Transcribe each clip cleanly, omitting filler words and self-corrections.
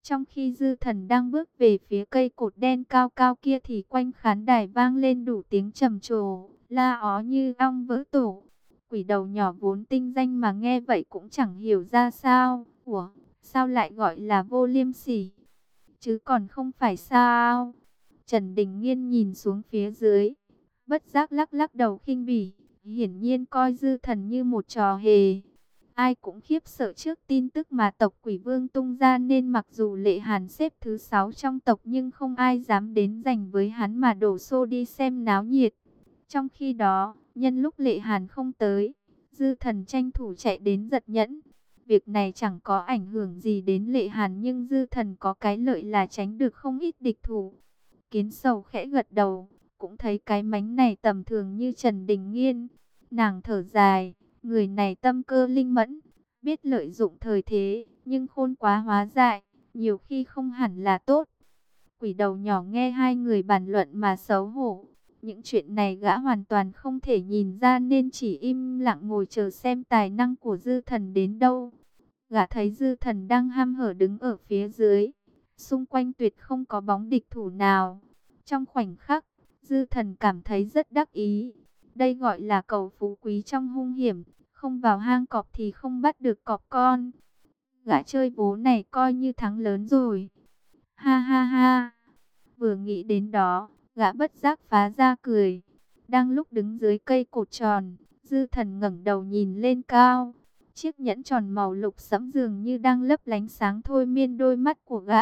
Trong khi dư thần đang bước về phía cây cột đen cao cao kia thì quanh khán đài vang lên đủ tiếng trầm trồ, la ó như ong vỡ tổ. Quỷ đầu nhỏ vốn tinh danh mà nghe vậy cũng chẳng hiểu ra sao. Ủa, sao lại gọi là vô liêm sỉ? Chứ còn không phải sao? Trần Đình Nghiên nhìn xuống phía dưới, bất giác lắc lắc đầu khinh bỉ, hiển nhiên coi dư thần như một trò hề. Ai cũng khiếp sợ trước tin tức mà tộc Quỷ Vương tung ra, nên mặc dù Lệ Hàn xếp thứ 6 trong tộc nhưng không ai dám đến giành với hắn mà đổ xô đi xem náo nhiệt. Trong khi đó, nhân lúc Lệ Hàn không tới, dư thần tranh thủ chạy đến giật nhẫn. Việc này chẳng có ảnh hưởng gì đến Lệ Hàn, nhưng dư thần có cái lợi là tránh được không ít địch thủ. Kiến Sầu khẽ gật đầu, cũng thấy cái mánh này tầm thường như Trần Đình Nghiên. Nàng thở dài, người này tâm cơ linh mẫn, biết lợi dụng thời thế, nhưng khôn quá hóa dại, nhiều khi không hẳn là tốt. Quỷ đầu nhỏ nghe hai người bàn luận mà xấu hổ. Những chuyện này gã hoàn toàn không thể nhìn ra, nên chỉ im lặng ngồi chờ xem tài năng của dư thần đến đâu. Gã thấy dư thần đang hăm hở đứng ở phía dưới, xung quanh tuyệt không có bóng địch thủ nào. Trong khoảnh khắc, dư thần cảm thấy rất đắc ý. Đây gọi là cầu phú quý trong hung hiểm, không vào hang cọp thì không bắt được cọp con. Gã chơi bố này coi như thắng lớn rồi. Ha ha ha. Vừa nghĩ đến đó, gã bất giác phá ra cười. Đang lúc đứng dưới cây cột tròn, dư thần ngẩng đầu nhìn lên cao. Chiếc nhẫn tròn màu lục sẫm dường như đang lấp lánh sáng thôi miên đôi mắt của gã.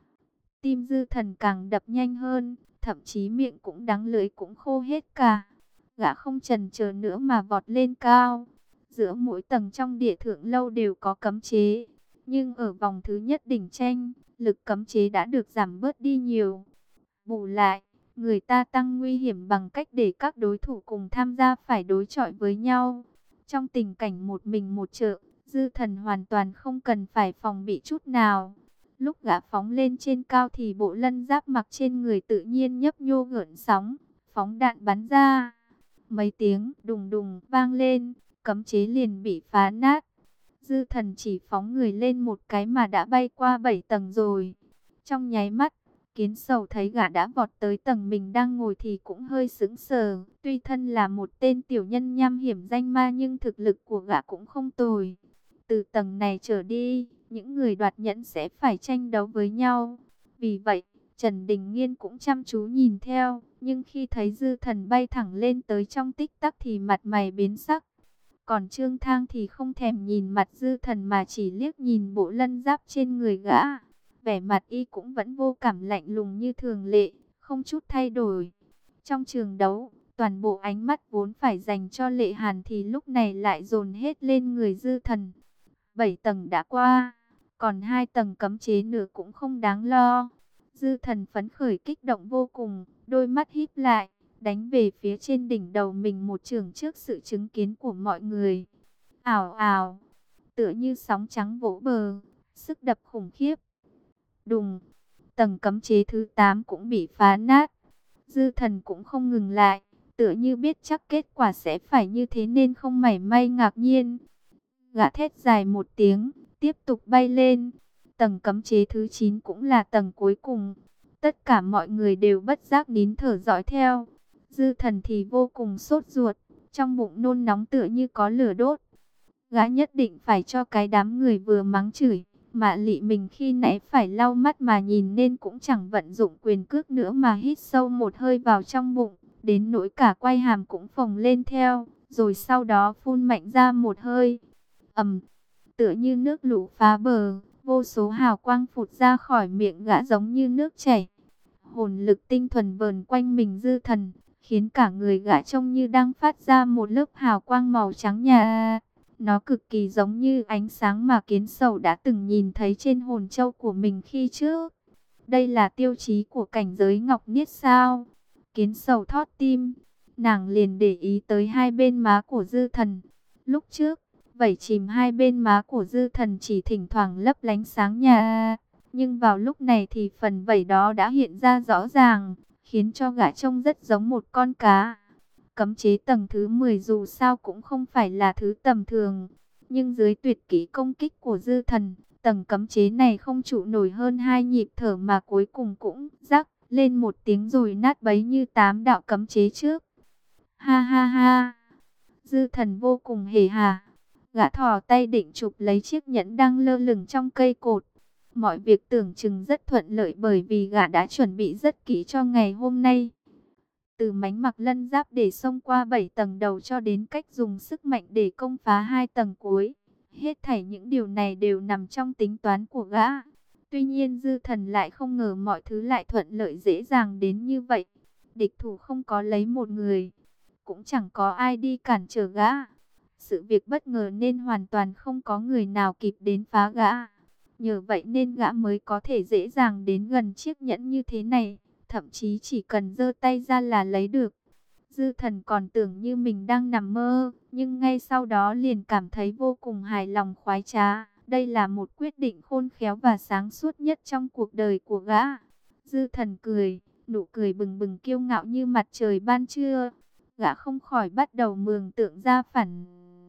Tim dư thần càng đập nhanh hơn, thậm chí miệng cũng đắng lưỡi cũng khô hết cả. Gã không chần chờ nữa mà vọt lên cao. Giữa mỗi tầng trong địa thượng lâu đều có cấm chế, nhưng ở vòng thứ nhất đỉnh tranh, lực cấm chế đã được giảm bớt đi nhiều. Bù lại, người ta tăng nguy hiểm bằng cách để các đối thủ cùng tham gia phải đối chọi với nhau. Trong tình cảnh một mình một trợ, dư thần hoàn toàn không cần phải phòng bị chút nào. Lúc gã phóng lên trên cao thì bộ lân giáp mặc trên người tự nhiên nhấp nhô gợn sóng, phóng đạn bắn ra. Mấy tiếng đùng đùng vang lên, cấm chế liền bị phá nát. Dư thần chỉ phóng người lên một cái mà đã bay qua 7 tầng rồi. Trong nháy mắt, Kiến Sầu thấy gã đã vọt tới tầng mình đang ngồi thì cũng hơi sững sờ. Tuy thân là một tên tiểu nhân nham hiểm danh ma nhưng thực lực của gã cũng không tồi. Từ tầng này trở đi, những người đoạt nhẫn sẽ phải tranh đấu với nhau. Vì vậy, Trần Đình Nghiên cũng chăm chú nhìn theo. Nhưng khi thấy dư thần bay thẳng lên tới trong tích tắc thì mặt mày biến sắc. Còn Trương Thang thì không thèm nhìn mặt dư thần mà chỉ liếc nhìn bộ lân giáp trên người gã. Vẻ mặt y cũng vẫn vô cảm lạnh lùng như thường lệ, không chút thay đổi. Trong trường đấu, toàn bộ ánh mắt vốn phải dành cho Lệ Hàn thì lúc này lại dồn hết lên người dư thần. 7 tầng đã qua, còn 2 tầng cấm chế nữa cũng không đáng lo. Dư thần phấn khởi kích động vô cùng, đôi mắt híp lại, đánh về phía trên đỉnh đầu mình một chưởng trước sự chứng kiến của mọi người. Ào ào, tựa như sóng trắng vỗ bờ, sức đập khủng khiếp. Đùng, tầng cấm chế thứ 8 cũng bị phá nát. Dư thần cũng không ngừng lại, tựa như biết chắc kết quả sẽ phải như thế nên không mảy may ngạc nhiên. Gã thét dài một tiếng, tiếp tục bay lên. Tầng cấm chế thứ 9 cũng là tầng cuối cùng. Tất cả mọi người đều bất giác nín thở dõi theo. Dư thần thì vô cùng sốt ruột, trong bụng nôn nóng tựa như có lửa đốt. Gã nhất định phải cho cái đám người vừa mắng chửi Mạ Lị mình khi nãy phải lau mắt mà nhìn nên cũng chẳng vận dụng quyền cước nữa mà hít sâu một hơi vào trong bụng, đến nỗi cả quai hàm cũng phồng lên theo, rồi sau đó phun mạnh ra một hơi. Tựa như nước lũ phá bờ, vô số hào quang phụt ra khỏi miệng gã giống như nước chảy. Hồn lực tinh thuần vờn quanh mình dư thần, khiến cả người gã trông như đang phát ra một lớp hào quang màu trắng nhà. Nó cực kỳ giống như ánh sáng mà Kiến Sầu đã từng nhìn thấy trên hồn châu của mình khi trước. Đây là tiêu chí của cảnh giới Ngọc Niết sao? Kiến Sầu thót tim, nàng liền để ý tới hai bên má của dư thần. Lúc trước, vảy chìm hai bên má của dư thần chỉ thỉnh thoảng lấp lánh sáng nhà. Nhưng vào lúc này thì phần vảy đó đã hiện ra rõ ràng, khiến cho gã trông rất giống một con cá. Cấm chế tầng thứ 10 dù sao cũng không phải là thứ tầm thường. Nhưng dưới tuyệt kỹ công kích của dư thần, Tầng cấm chế này không trụ nổi hơn 2 nhịp thở mà cuối cùng cũng rắc lên một tiếng rồi nát bấy như 8 đạo cấm chế trước. Ha ha ha! Dư Thần vô cùng hề hà. Gã thò tay định chụp lấy chiếc nhẫn đang lơ lửng trong cây cột. Mọi việc tưởng chừng rất thuận lợi bởi vì gã đã chuẩn bị rất kỹ cho ngày hôm nay. Từ mánh mặc lân giáp để xông qua 7 tầng đầu cho đến cách dùng sức mạnh để công phá 2 tầng cuối. Hết thảy những điều này đều nằm trong tính toán của gã. Tuy nhiên Dư Thần lại không ngờ mọi thứ lại thuận lợi dễ dàng đến như vậy. Địch thủ không có lấy một người, cũng chẳng có ai đi cản trở gã. Sự việc bất ngờ nên hoàn toàn không có người nào kịp đến phá gã. Nhờ vậy nên gã mới có thể dễ dàng đến gần chiếc nhẫn như thế này. Thậm chí chỉ cần giơ tay ra là lấy được. Dư Thần còn tưởng như mình đang nằm mơ, nhưng ngay sau đó liền cảm thấy vô cùng hài lòng khoái trá. Đây là một quyết định khôn khéo và sáng suốt nhất trong cuộc đời của gã. Dư Thần cười, nụ cười bừng bừng kiêu ngạo như mặt trời ban trưa. Gã không khỏi bắt đầu mường tượng ra phản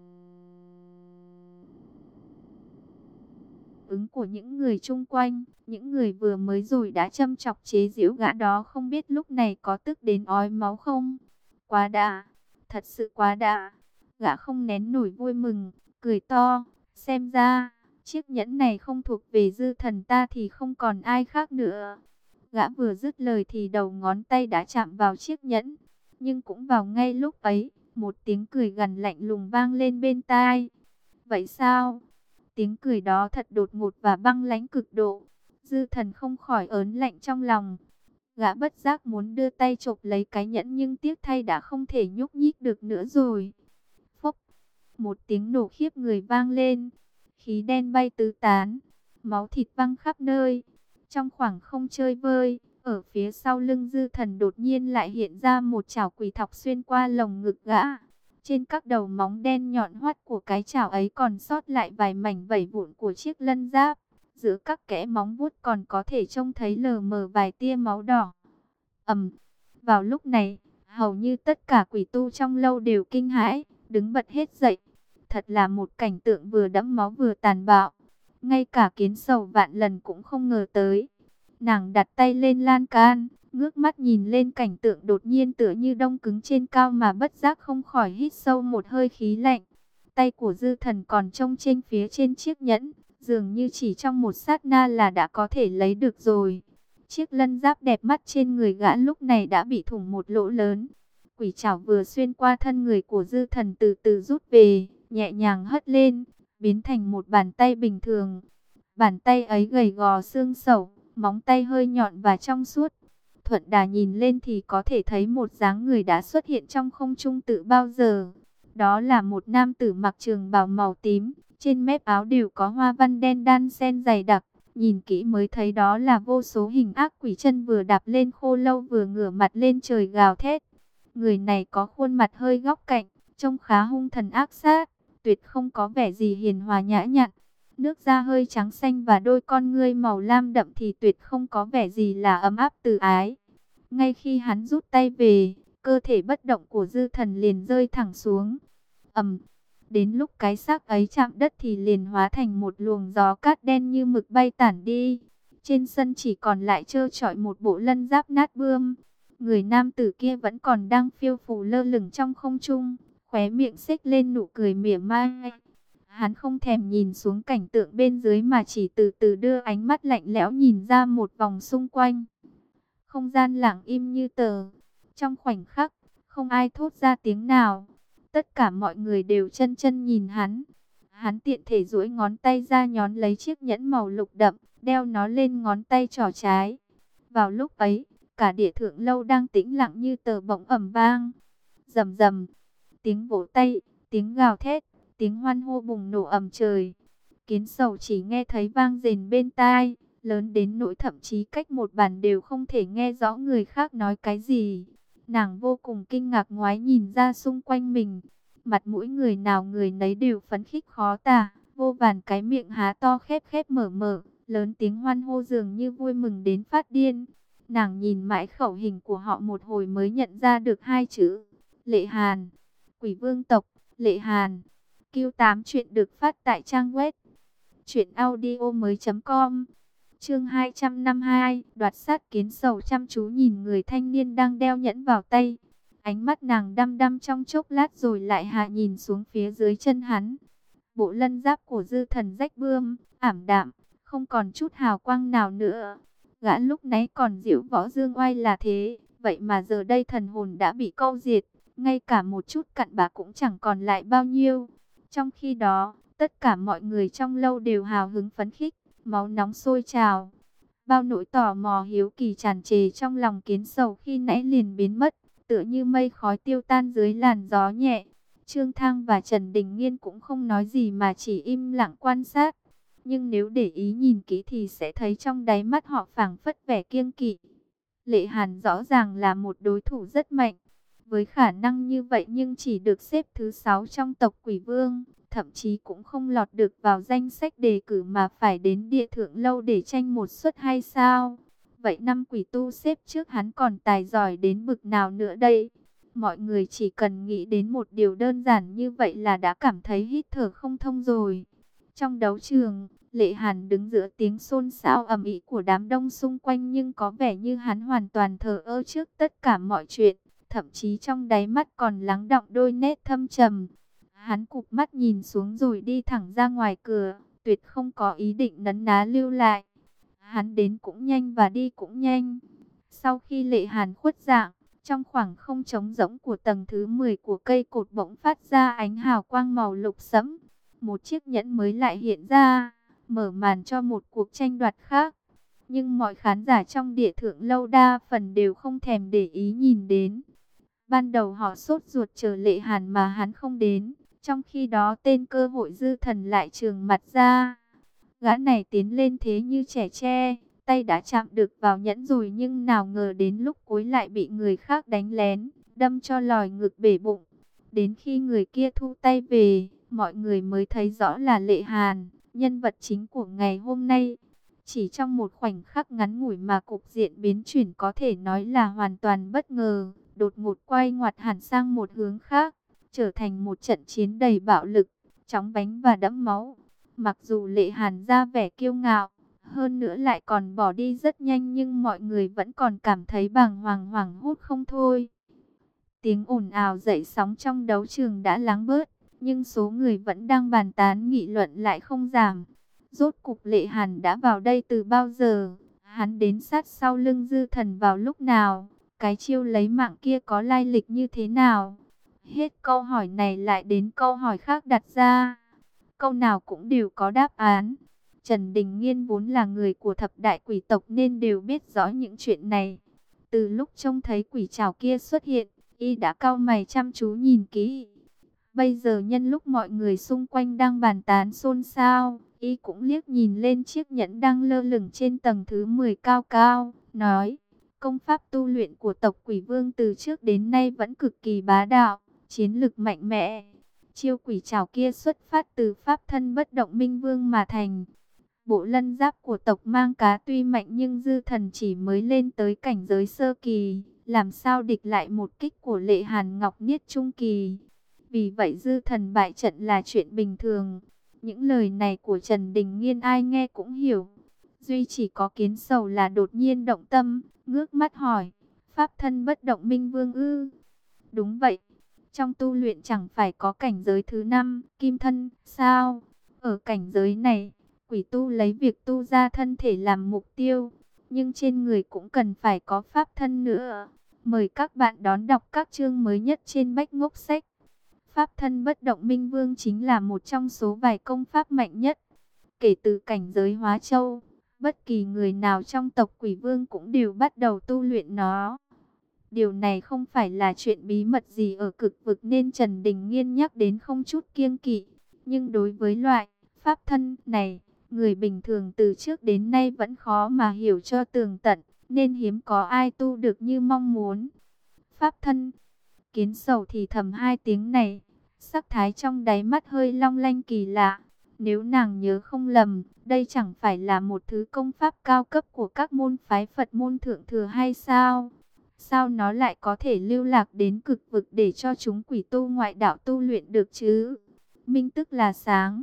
ứng của những người chung quanh, những người vừa mới rồi đã châm chọc chế giễu gã đó không biết lúc này có tức đến ói máu không. Quá đã, thật sự quá đã. Gã không nén nổi vui mừng, cười to, xem ra chiếc nhẫn này không thuộc về Dư Thần ta thì không còn ai khác nữa. Gã vừa dứt lời thì đầu ngón tay đã chạm vào chiếc nhẫn, nhưng cũng vào ngay lúc ấy, một tiếng cười gằn lạnh lùng vang lên bên tai. Vậy sao? Tiếng cười đó thật đột ngột và băng lãnh cực độ. Dư Thần không khỏi ớn lạnh trong lòng. Gã bất giác muốn đưa tay chộp lấy cái nhẫn nhưng tiếc thay đã không thể nhúc nhích được nữa rồi. Phốc! Một tiếng nổ khiếp người vang lên. Khí đen bay tứ tán. Máu thịt văng khắp nơi. Trong khoảng không chơi vơi, ở phía sau lưng Dư Thần đột nhiên lại hiện ra một chảo quỷ thọc xuyên qua lồng ngực gã. Trên các đầu móng đen nhọn hoắt của cái chảo ấy còn sót lại vài mảnh vảy vụn của chiếc lân giáp. Giữa các kẽ móng vuốt còn có thể trông thấy lờ mờ vài tia máu đỏ. Vào lúc này, hầu như tất cả quỷ tu trong lâu đều kinh hãi, đứng bật hết dậy. Thật là một cảnh tượng vừa đẫm máu vừa tàn bạo. Ngay cả Kiến Sầu vạn lần cũng không ngờ tới. Nàng đặt tay lên lan can, ngước mắt nhìn lên cảnh tượng đột nhiên tựa như đông cứng trên cao mà bất giác không khỏi hít sâu một hơi khí lạnh. Tay của Dư Thần còn trông trên phía trên chiếc nhẫn, dường như chỉ trong một sát na là đã có thể lấy được rồi. Chiếc lân giáp đẹp mắt trên người gã lúc này đã bị thủng một lỗ lớn. Quỷ trảo vừa xuyên qua thân người của Dư Thần từ từ rút về, nhẹ nhàng hất lên, biến thành một bàn tay bình thường. Bàn tay ấy gầy gò xương sẩu, móng tay hơi nhọn và trong suốt. Thuận đà nhìn lên thì có thể thấy một dáng người đã xuất hiện trong không trung từ bao giờ. Đó là một nam tử mặc trường bào màu tím, trên mép áo đều có hoa văn đen đan xen dày đặc. Nhìn kỹ mới thấy đó là vô số hình ác quỷ chân vừa đạp lên khô lâu vừa ngửa mặt lên trời gào thét. Người này có khuôn mặt hơi góc cạnh, trông khá hung thần ác sát, tuyệt không có vẻ gì hiền hòa nhã nhặn. Nước da hơi trắng xanh và đôi con ngươi màu lam đậm thì tuyệt không có vẻ gì là ấm áp từ ái. Ngay khi hắn rút tay về, cơ thể bất động của Dư Thần liền rơi thẳng xuống. Đến lúc cái xác ấy chạm đất thì liền hóa thành một luồng gió cát đen như mực bay tản đi. Trên sân chỉ còn lại trơ trọi một bộ lân giáp nát bươm. Người nam tử kia vẫn còn đang phiêu phù lơ lửng trong không trung, khóe miệng xếch lên nụ cười mỉa mai. Hắn không thèm nhìn xuống cảnh tượng bên dưới mà chỉ từ từ đưa ánh mắt lạnh lẽo nhìn ra một vòng xung quanh. Không gian lặng im như tờ. Trong khoảnh khắc, không ai thốt ra tiếng nào. Tất cả mọi người đều chân chân nhìn hắn. Hắn tiện thể duỗi ngón tay ra nhón lấy chiếc nhẫn màu lục đậm, đeo nó lên ngón tay trỏ trái. Vào lúc ấy, cả địa thượng lâu đang tĩnh lặng như tờ bỗng ầm vang. Rầm rầm, tiếng vỗ tay, tiếng gào thét, tiếng hoan hô bùng nổ ầm trời. Kiến Sầu chỉ nghe thấy vang rền bên tai, lớn đến nỗi thậm chí cách một bàn đều không thể nghe rõ người khác nói cái gì. Nàng vô cùng kinh ngạc ngoái nhìn ra xung quanh mình. Mặt mũi người nào người nấy đều phấn khích khó tả, vô vàn cái miệng há to khép khép mở mở, lớn tiếng hoan hô dường như vui mừng đến phát điên. Nàng nhìn mãi khẩu hình của họ một hồi mới nhận ra được hai chữ: Lệ Hàn. Quỷ vương tộc, Lệ Hàn. Q8 chuyện được phát tại trang web truyệnaudiomoi.com. Chương 252, đoạt sát kiến sầu chăm chú nhìn người thanh niên đang đeo nhẫn vào tay. Ánh mắt nàng đăm đăm trong chốc lát rồi lại hạ nhìn xuống phía dưới chân hắn. Bộ lân giáp của Dư Thần rách bươm, ảm đạm, không còn chút hào quang nào nữa. Gã lúc nãy còn diễu võ dương oai là thế, vậy mà giờ đây thần hồn đã bị câu diệt, ngay cả một chút cặn bã cũng chẳng còn lại bao nhiêu. Trong khi đó, tất cả mọi người trong lâu đều hào hứng phấn khích, máu nóng sôi trào. Bao nỗi tò mò hiếu kỳ tràn trề trong lòng Kiến Sầu khi nãy liền biến mất, tựa như mây khói tiêu tan dưới làn gió nhẹ. Trương Thang và Trần Đình Nghiên cũng không nói gì mà chỉ im lặng quan sát. Nhưng nếu để ý nhìn kỹ thì sẽ thấy trong đáy mắt họ phảng phất vẻ kiêng kỵ. Lệ Hàn rõ ràng là một đối thủ rất mạnh. Với khả năng như vậy nhưng chỉ được xếp thứ 6 trong tộc Quỷ Vương, thậm chí cũng không lọt được vào danh sách đề cử mà phải đến Địa Thượng Lâu để tranh một suất hay sao? Vậy năm quỷ tu xếp trước hắn còn tài giỏi đến bực nào nữa đây? Mọi người chỉ cần nghĩ đến một điều đơn giản như vậy là đã cảm thấy hít thở không thông rồi. Trong đấu trường, Lệ Hàn đứng giữa tiếng xôn xao ầm ĩ của đám đông xung quanh nhưng có vẻ như hắn hoàn toàn thờ ơ trước tất cả mọi chuyện. Thậm chí trong đáy mắt còn lắng đọng đôi nét thâm trầm. Hắn cụp mắt nhìn xuống rồi đi thẳng ra ngoài cửa, tuyệt không có ý định nấn ná lưu lại. Hắn đến cũng nhanh và đi cũng nhanh. Sau khi Lệ Hàn khuất dạng, trong khoảng không trống rỗng của tầng thứ 10 của cây cột bỗng phát ra ánh hào quang màu lục sẫm. Một chiếc nhẫn mới lại hiện ra, mở màn cho một cuộc tranh đoạt khác. Nhưng mọi khán giả trong Địa Thượng Lâu đa phần đều không thèm để ý nhìn đến. Ban đầu họ sốt ruột chờ Lệ Hàn mà hắn không đến, trong khi đó tên cơ hội Dư Thần lại trường mặt ra. Gã này tiến lên thế như trẻ tre, tay đã chạm được vào nhẫn rồi nhưng nào ngờ đến lúc cuối lại bị người khác đánh lén, đâm cho lòi ngực bể bụng. Đến khi người kia thu tay về, mọi người mới thấy rõ là Lệ Hàn, nhân vật chính của ngày hôm nay. Chỉ trong một khoảnh khắc ngắn ngủi mà cục diện biến chuyển có thể nói là hoàn toàn bất ngờ, đột ngột quay ngoặt hẳn sang một hướng khác, trở thành một trận chiến đầy bạo lực, chóng vánh và đẫm máu. Mặc dù Lệ Hàn ra vẻ kiêu ngạo, hơn nữa lại còn bỏ đi rất nhanh nhưng mọi người vẫn còn cảm thấy bàng hoàng hoảng hốt không thôi. Tiếng ồn ào dậy sóng trong đấu trường đã lắng bớt, nhưng số người vẫn đang bàn tán nghị luận lại không giảm. Rốt cục Lệ Hàn đã vào đây từ bao giờ? Hắn đến sát sau lưng Dư Thần vào lúc nào? Cái chiêu lấy mạng kia có lai lịch như thế nào? Hết câu hỏi này lại đến câu hỏi khác đặt ra. Câu nào cũng đều có đáp án. Trần Đình Nghiên vốn là người của thập đại quỷ tộc nên đều biết rõ những chuyện này. Từ lúc trông thấy quỷ trảo kia xuất hiện, y đã cau mày chăm chú nhìn kỹ. Bây giờ nhân lúc mọi người xung quanh đang bàn tán xôn xao, y cũng liếc nhìn lên chiếc nhẫn đang lơ lửng trên tầng thứ 10 cao cao, nói: công pháp tu luyện của tộc Quỷ Vương từ trước đến nay vẫn cực kỳ bá đạo, chiến lực mạnh mẽ. Chiêu quỷ trảo kia xuất phát từ pháp thân bất động minh vương mà thành. Bộ lân giáp của tộc Mang Cá tuy mạnh nhưng Dư Thần chỉ mới lên tới cảnh giới sơ kỳ, làm sao địch lại một kích của Lệ Hàn Ngọc Niết trung kỳ. Vì vậy Dư Thần bại trận là chuyện bình thường. Những lời này của Trần Đình Nghiên ai nghe cũng hiểu. Duy chỉ có Kiến Sầu là đột nhiên động tâm, ngước mắt hỏi: pháp thân bất động minh vương ư? Đúng vậy. Trong tu luyện chẳng phải có cảnh giới thứ 5, kim thân, sao? Ở cảnh giới này, quỷ tu lấy việc tu ra thân thể làm mục tiêu, nhưng trên người cũng cần phải có pháp thân nữa. Mời các bạn đón đọc các chương mới nhất trên Bách Ngốc Sách. Pháp thân bất động minh vương chính là một trong số vài công pháp mạnh nhất. Kể từ cảnh giới Hóa Châu, bất kỳ người nào trong tộc Quỷ Vương cũng đều bắt đầu tu luyện nó. Điều này không phải là chuyện bí mật gì ở cực vực nên Trần Đình Nghiên nhắc đến không chút kiêng kỵ. Nhưng đối với loại pháp thân này, người bình thường từ trước đến nay vẫn khó mà hiểu cho tường tận, nên hiếm có ai tu được như mong muốn. Pháp thân, Kiến Sầu thì thầm hai tiếng này, sắc thái trong đáy mắt hơi long lanh kỳ lạ. Nếu nàng nhớ không lầm, đây chẳng phải là một thứ công pháp cao cấp của các môn phái Phật môn thượng thừa hay sao? Sao nó lại có thể lưu lạc đến cực vực để cho chúng quỷ tu ngoại đạo tu luyện được chứ? Minh tức là sáng.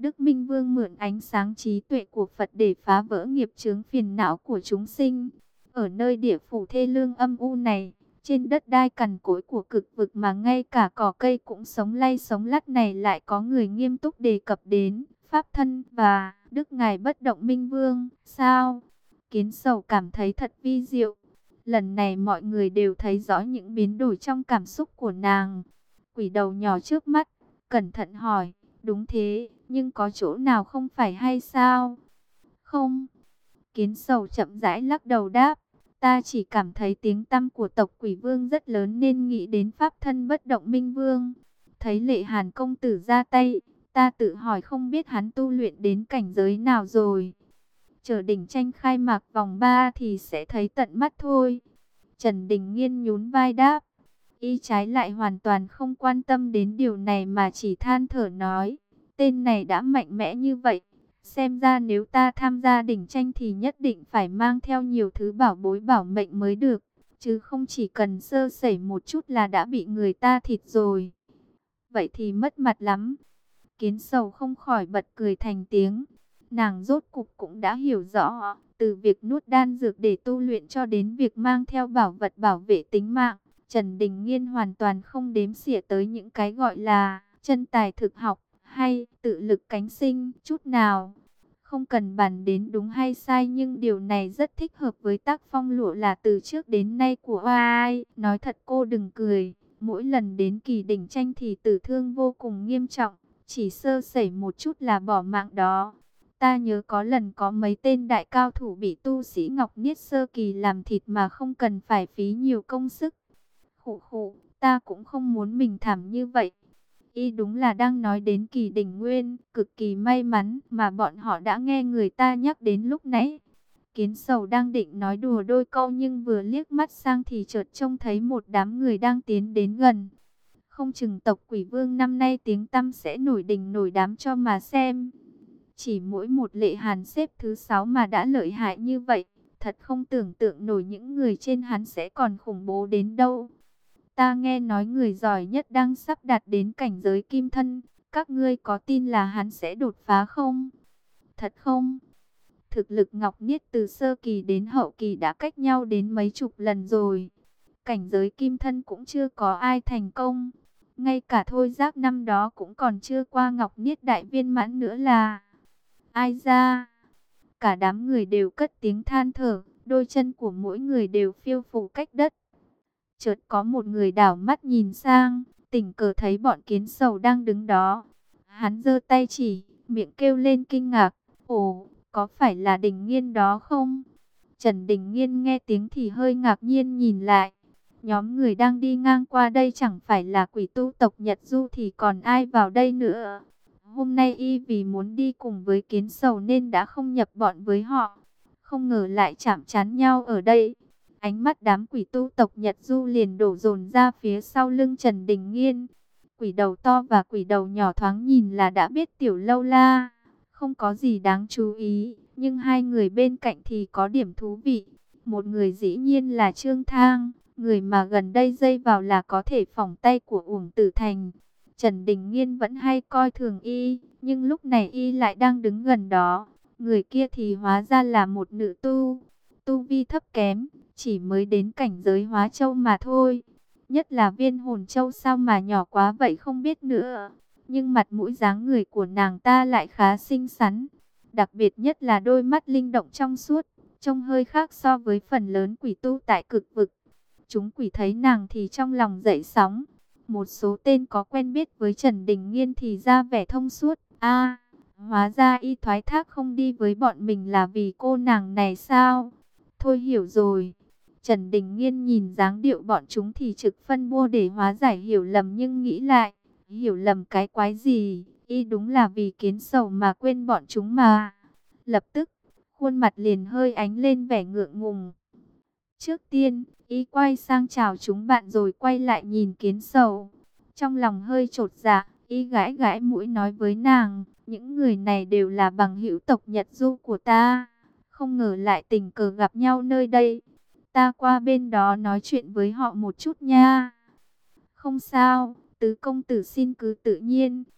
Đức Minh Vương mượn ánh sáng trí tuệ của Phật để phá vỡ nghiệp chướng phiền não của chúng sinh. Ở nơi địa phủ thê lương âm u này, trên đất đai cằn cỗi của cực vực mà ngay cả cỏ cây cũng sống lay sống lắt này lại có người nghiêm túc đề cập đến Pháp thân và Đức Ngài Bất Động Minh Vương. Sao? Kiến Sầu cảm thấy thật vi diệu. Lần này mọi người đều thấy rõ những biến đổi trong cảm xúc của nàng. Quỷ đầu nhỏ trước mắt, cẩn thận hỏi, đúng thế, nhưng có chỗ nào không phải hay sao? Không. Kiến Sầu chậm rãi lắc đầu đáp, ta chỉ cảm thấy tiếng tăm của tộc Quỷ Vương rất lớn nên nghĩ đến Pháp thân Bất Động Minh Vương. Thấy Lệ Hàn công tử ra tay, ta tự hỏi không biết hắn tu luyện đến cảnh giới nào rồi. Chờ đỉnh tranh khai mạc vòng 3 thì sẽ thấy tận mắt thôi. Trần Đình Nghiên nhún vai đáp. Y trái lại hoàn toàn không quan tâm đến điều này mà chỉ than thở nói. Tên này đã mạnh mẽ như vậy. Xem ra nếu ta tham gia đỉnh tranh thì nhất định phải mang theo nhiều thứ bảo bối bảo mệnh mới được. Chứ không chỉ cần sơ sẩy một chút là đã bị người ta thịt rồi. Vậy thì mất mặt lắm. Kiến Sầu không khỏi bật cười thành tiếng. Nàng rốt cục cũng đã hiểu rõ, từ việc nuốt đan dược để tu luyện cho đến việc mang theo bảo vật bảo vệ tính mạng, Trần Đình Nghiên hoàn toàn không đếm xỉa tới những cái gọi là chân tài thực học hay tự lực cánh sinh chút nào. Không cần bàn đến đúng hay sai nhưng điều này rất thích hợp với tác phong lụa là từ trước đến nay của ai. Nói thật cô đừng cười, mỗi lần đến kỳ đỉnh tranh thì tử thương vô cùng nghiêm trọng, chỉ sơ sẩy một chút là bỏ mạng đó. Ta nhớ có lần có mấy tên đại cao thủ bị tu sĩ Ngọc Niết sơ kỳ làm thịt mà không cần phải phí nhiều công sức. Khụ khụ, ta cũng không muốn mình thảm như vậy. Y đúng là đang nói đến kỳ đỉnh nguyên, cực kỳ may mắn mà bọn họ đã nghe người ta nhắc đến lúc nãy. Kiến Sầu đang định nói đùa đôi câu nhưng vừa liếc mắt sang thì chợt trông thấy một đám người đang tiến đến gần. Không chừng tộc Quỷ Vương năm nay tiếng tăm sẽ nổi đình nổi đám cho mà xem. Chỉ mỗi một Lệ Hàn xếp thứ 6 mà đã lợi hại như vậy, thật không tưởng tượng nổi những người trên hắn sẽ còn khủng bố đến đâu. Ta nghe nói người giỏi nhất đang sắp đạt đến cảnh giới kim thân, các ngươi có tin là hắn sẽ đột phá không? Thật không? Thực lực Ngọc Niết từ sơ kỳ đến hậu kỳ đã cách nhau đến mấy chục lần rồi. Cảnh giới kim thân cũng chưa có ai thành công. Ngay cả Thôi Giác năm đó cũng còn chưa qua Ngọc Niết đại viên mãn nữa là... Ai ra? Cả đám người đều cất tiếng than thở, đôi chân của mỗi người đều phiêu phù cách đất. Chợt có một người đảo mắt nhìn sang, tình cờ thấy bọn Kiến Sầu đang đứng đó. Hắn giơ tay chỉ, miệng kêu lên kinh ngạc, ồ, có phải là Đình Nghiên đó không? Trần Đình Nghiên nghe tiếng thì hơi ngạc nhiên nhìn lại. Nhóm người đang đi ngang qua đây chẳng phải là quỷ tu tộc Nhật Du thì còn ai vào đây nữa. Hôm nay y vì muốn đi cùng với Kiến Sầu nên đã không nhập bọn với họ. Không ngờ lại chạm trán nhau ở đây. Ánh mắt đám quỷ tu tộc Nhật Du liền đổ dồn ra phía sau lưng Trần Đình Nghiên. Quỷ đầu to và quỷ đầu nhỏ thoáng nhìn là đã biết Tiểu Lâu La. Không có gì đáng chú ý, nhưng hai người bên cạnh thì có điểm thú vị. Một người dĩ nhiên là Trương Thang, người mà gần đây dây vào là có thể phỏng tay của Uổng Tử Thành. Trần Đình Nghiên vẫn hay coi thường y, nhưng lúc này y lại đang đứng gần đó. Người kia thì hóa ra là một nữ tu, tu vi thấp kém, chỉ mới đến cảnh giới hóa châu mà thôi. Nhất là viên hồn châu sao mà nhỏ quá vậy không biết nữa. Nhưng mặt mũi dáng người của nàng ta lại khá xinh xắn. Đặc biệt nhất là đôi mắt linh động trong suốt, trông hơi khác so với phần lớn quỷ tu tại cực vực. Chúng quỷ thấy nàng thì trong lòng dậy sóng. Một số tên có quen biết với Trần Đình Nghiên thì ra vẻ thông suốt. Hóa ra y thoái thác không đi với bọn mình là vì cô nàng này sao? Thôi hiểu rồi. Trần Đình Nghiên nhìn dáng điệu bọn chúng thì trực phân bua để hóa giải hiểu lầm nhưng nghĩ lại. Hiểu lầm cái quái gì? Y đúng là vì Kiến Sầu mà quên bọn chúng mà. Lập tức, khuôn mặt liền hơi ánh lên vẻ ngượng ngùng. Trước tiên, y quay sang chào chúng bạn rồi quay lại nhìn Kiến Sầu. Trong lòng hơi chột dạ, y gãi gãi mũi nói với nàng, những người này đều là bằng hữu tộc Nhật Du của ta. Không ngờ lại tình cờ gặp nhau nơi đây. Ta qua bên đó nói chuyện với họ một chút nha. Không sao, tứ công tử xin cứ tự nhiên.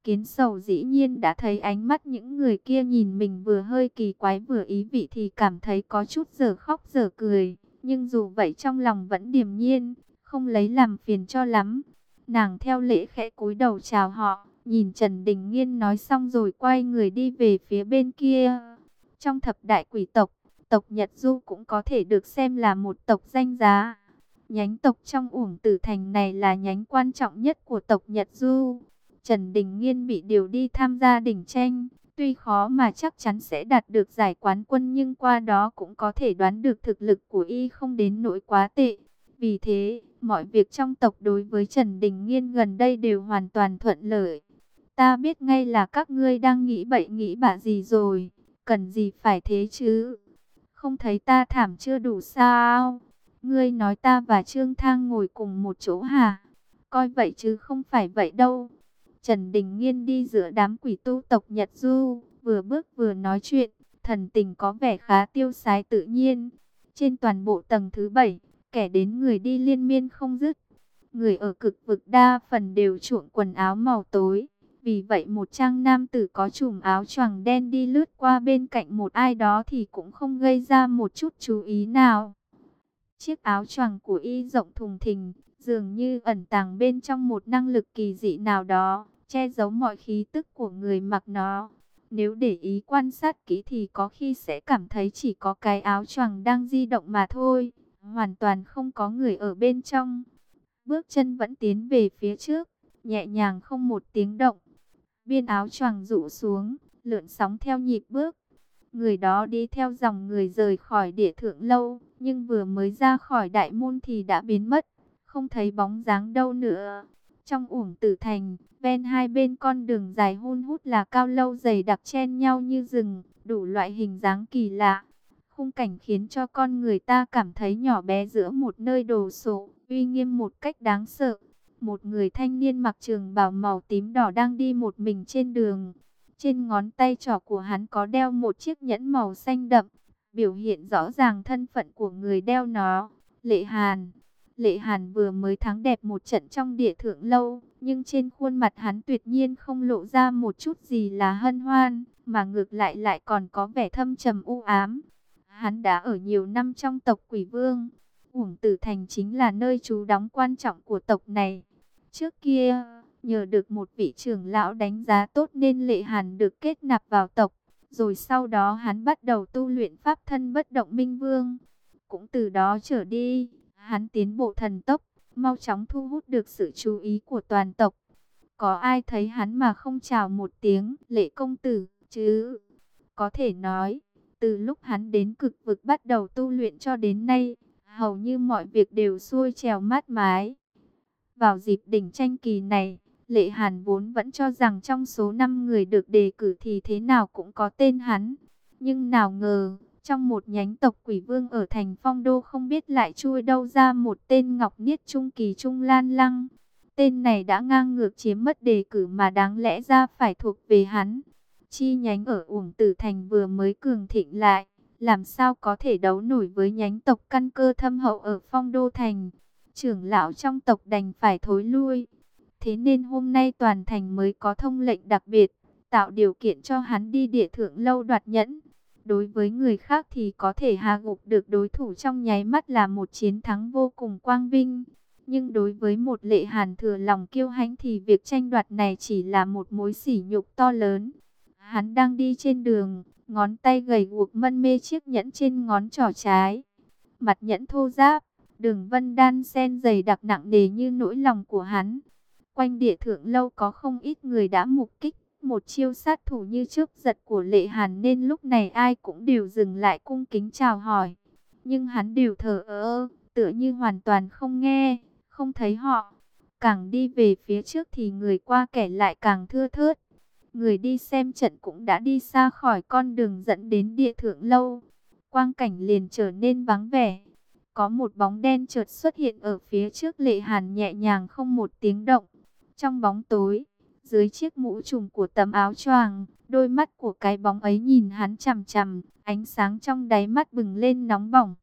Kiến Sầu dĩ nhiên đã thấy ánh mắt những người kia nhìn mình vừa hơi kỳ quái vừa ý vị thì cảm thấy có chút dở khóc dở cười. Nhưng dù vậy trong lòng vẫn điềm nhiên, không lấy làm phiền cho lắm. Nàng theo lễ khẽ cúi đầu chào họ, nhìn Trần Đình Nghiên nói xong rồi quay người đi về phía bên kia. Trong thập đại quỷ tộc, tộc Nhật Du cũng có thể được xem là một tộc danh giá. Nhánh tộc trong Uổng Tử Thành này là nhánh quan trọng nhất của tộc Nhật Du. Trần Đình Nghiên bị điều đi tham gia đỉnh tranh, tuy khó mà chắc chắn sẽ đạt được giải quán quân nhưng qua đó cũng có thể đoán được thực lực của y không đến nỗi quá tệ. Vì thế, mọi việc trong tộc đối với Trần Đình Nghiên gần đây đều hoàn toàn thuận lợi. Ta biết ngay là các ngươi đang nghĩ bậy nghĩ bạ gì rồi, cần gì phải thế chứ? Không thấy ta thảm chưa đủ sao? Ngươi nói ta và Trương Thang ngồi cùng một chỗ hả? Coi vậy chứ không phải vậy đâu. Trần Đình Nghiên đi giữa đám quỷ tu tộc Nhật Du, vừa bước vừa nói chuyện, thần tình có vẻ khá tiêu sái tự nhiên. Trên toàn bộ tầng thứ 7, kẻ đến người đi liên miên không dứt. Người ở cực vực đa phần đều chuộng quần áo màu tối. Vì vậy một trang nam tử có chùm áo choàng đen đi lướt qua bên cạnh một ai đó thì cũng không gây ra một chút chú ý nào. Chiếc áo choàng của y rộng thùng thình, dường như ẩn tàng bên trong một năng lực kỳ dị nào đó, che giấu mọi khí tức của người mặc nó. Nếu để ý quan sát kỹ thì có khi sẽ cảm thấy chỉ có cái áo choàng đang di động mà thôi, hoàn toàn không có người ở bên trong. Bước chân vẫn tiến về phía trước, nhẹ nhàng không một tiếng động. Biên áo choàng rũ xuống, lượn sóng theo nhịp bước. Người đó đi theo dòng người rời khỏi Địa Thượng Lâu, nhưng vừa mới ra khỏi đại môn thì đã biến mất, không thấy bóng dáng đâu nữa. Trong Uổng Tử Thành, ven hai bên con đường dài hun hút là cao lâu dày đặc chen nhau như rừng, đủ loại hình dáng kỳ lạ. Khung cảnh khiến cho con người ta cảm thấy nhỏ bé giữa một nơi đồ sộ, uy nghiêm một cách đáng sợ. Một người thanh niên mặc trường bào màu tím đỏ đang đi một mình trên đường. Trên ngón tay trỏ của hắn có đeo một chiếc nhẫn màu xanh đậm, biểu hiện rõ ràng thân phận của người đeo nó, Lệ Hàn. Lệ Hàn vừa mới thắng đẹp một trận trong Địa Thượng Lâu, nhưng trên khuôn mặt hắn tuyệt nhiên không lộ ra một chút gì là hân hoan, mà ngược lại lại còn có vẻ thâm trầm u ám. Hắn đã ở nhiều năm trong tộc Quỷ Vương. Uổng Tử Thành chính là nơi trú đóng quan trọng của tộc này. Trước kia, nhờ được một vị trưởng lão đánh giá tốt nên Lệ Hàn được kết nạp vào tộc. Rồi sau đó hắn bắt đầu tu luyện pháp thân bất động minh vương. Cũng từ đó trở đi, hắn tiến bộ thần tốc, mau chóng thu hút được sự chú ý của toàn tộc. Có ai thấy hắn mà không chào một tiếng Lệ công tử chứ? Có thể nói, từ lúc hắn đến cực vực bắt đầu tu luyện cho đến nay, hầu như mọi việc đều xuôi trèo mát mái. Vào dịp đỉnh tranh kỳ này, Lệ Hàn vốn vẫn cho rằng trong số 5 người được đề cử thì thế nào cũng có tên hắn. Nhưng nào ngờ, trong một nhánh tộc Quỷ Vương ở thành Phong Đô không biết lại chui đâu ra một tên Ngọc Niết Trung Kỳ Trung Lan Lăng. Tên này đã ngang ngược chiếm mất đề cử mà đáng lẽ ra phải thuộc về hắn. Chi nhánh ở Uổng Tử Thành vừa mới cường thịnh lại, làm sao có thể đấu nổi với nhánh tộc căn cơ thâm hậu ở Phong Đô Thành. Trưởng lão trong tộc đành phải thối lui. Thế nên hôm nay toàn thành mới có thông lệnh đặc biệt, tạo điều kiện cho hắn đi Địa Thượng Lâu đoạt nhẫn. Đối với người khác thì có thể hạ gục được đối thủ trong nháy mắt là một chiến thắng vô cùng quang vinh. Nhưng đối với một Lệ Hàn thừa lòng kiêu hãnh thì việc tranh đoạt này chỉ là một mối sỉ nhục to lớn. Hắn đang đi trên đường, ngón tay gầy guộc mân mê chiếc nhẫn trên ngón trỏ trái. Mặt nhẫn thô ráp, đường vân đan sen dày đặc nặng nề như nỗi lòng của hắn. Quanh Địa Thượng Lâu có không ít người đã mục kích một chiêu sát thủ như chớp giật của Lệ Hàn nên lúc này ai cũng đều dừng lại cung kính chào hỏi. Nhưng hắn đều thờ ơ, tựa như hoàn toàn không nghe, không thấy họ. Càng đi về phía trước thì người qua kẻ lại càng thưa thớt. Người đi xem trận cũng đã đi xa khỏi con đường dẫn đến Địa Thượng Lâu. Quang cảnh liền trở nên vắng vẻ. Có một bóng đen chợt xuất hiện ở phía trước Lệ Hàn nhẹ nhàng không một tiếng động. Trong bóng tối, dưới chiếc mũ trùm của tấm áo choàng, đôi mắt của cái bóng ấy nhìn hắn chằm chằm, ánh sáng trong đáy mắt bừng lên nóng bỏng.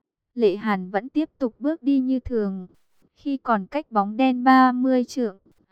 Lệ Hàn vẫn tiếp tục bước đi như thường. Khi còn cách bóng đen 30 trượng,